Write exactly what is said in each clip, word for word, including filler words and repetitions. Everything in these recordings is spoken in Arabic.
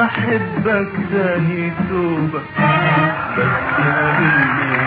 احبك تاني توبة بس قابلني.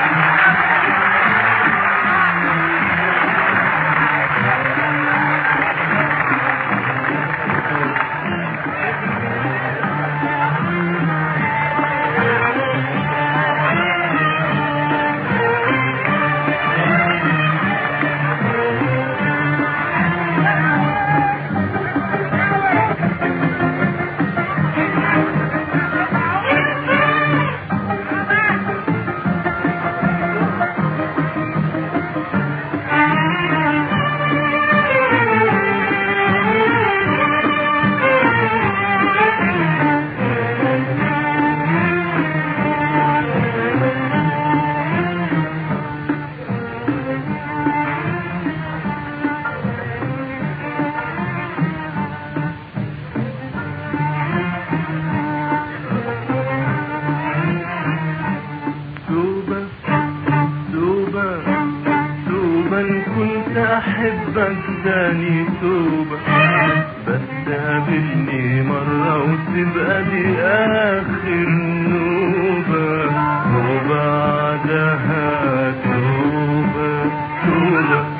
احبك تاني توبة بس قابلني مرة وتبقى دي اخر نوبة وبعدها توبة توبة.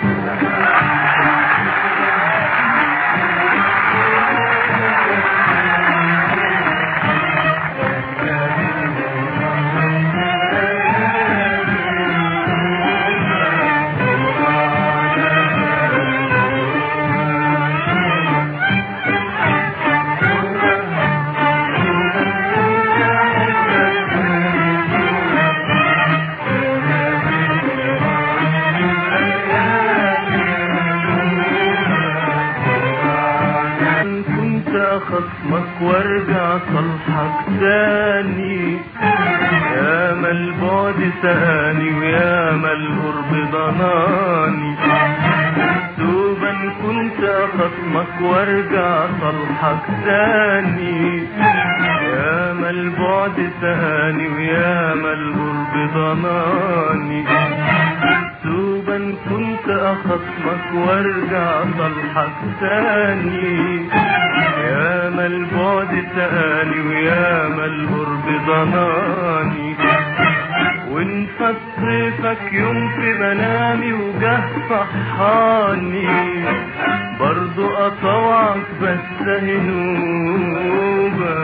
خصمك وارجع صلحك تاني يا ما البعد سهاني ويا ما القرب ضناني. توبا كنت خصمك وارجع صلحك تاني يا ما البعد سهاني ويا ما القرب ضناني. توبا كنت اخصمك وارجع صلحك تاني يا ما البعد سألي ويا ما القرب ضناني. وانفت صيفك يوم في منامي وجه صحاني برضو اطوعك بس هنوبة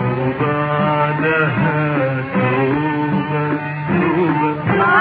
وبعدها توبة توبة.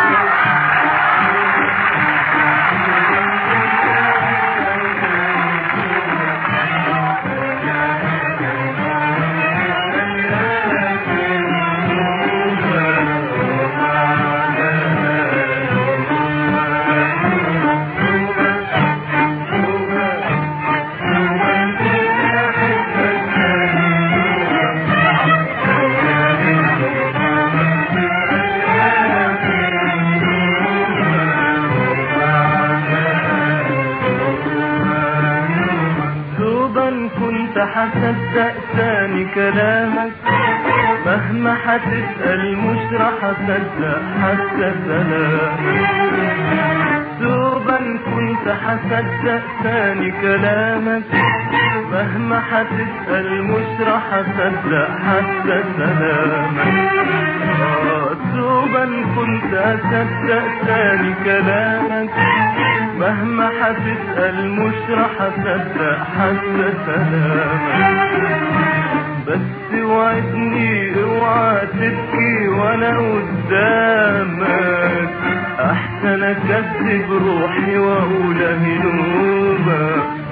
هصدق تاني كلامك مهما هتسأل مش راح اصدق حتى سلامك. توبا كنت هصدق تاني كلامك مهما هتسأل مش راح اصدق حتى سلامك. توبا كنت اصدق تاني كلامك مهما هتسأل مش راح اصدق حتى سلامك. بس وعدني اوعى تبكي وانا قدامك احسن اكذب روحي واقول هنوبة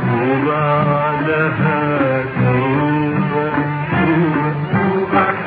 وبعدها توبة توبة توبة.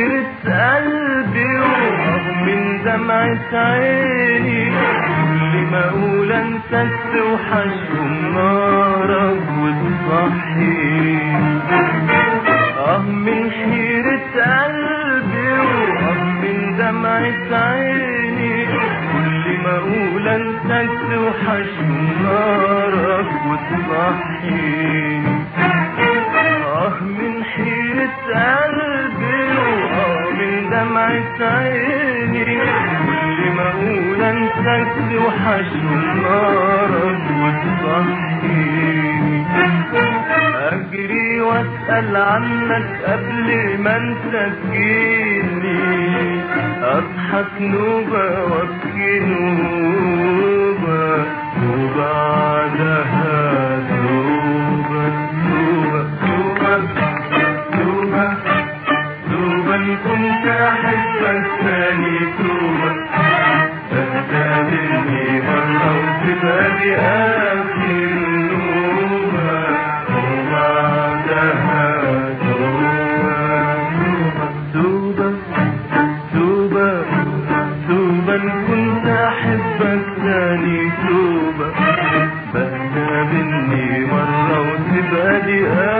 حيرة قلبي ومن دمعة عيني كل ما اقول انساك توحشهم نارك وتصحيني. اه من حيرة قلبي واه من دمعة عيني، كل ما اقول انساك توحشهم نارك وتصحيني. اه من حيرة قلبي واه من دمعة عيني، كل ما اقول انساك توحشهم نارك وتصحيني. اجري واسأل عنك قبل ما انت تجيني، اضحك نوبة وابكي نوبة، وبعدها توبة توبة توبة توبة توبة. ان كنت احبك تاني توبة، تستقبلني مرة وتبقى دي اخر نوبة، وبعدها توبة توبة توبة. ان كنت احبك تاني توبة، تستقبلني مرة وتبقى دي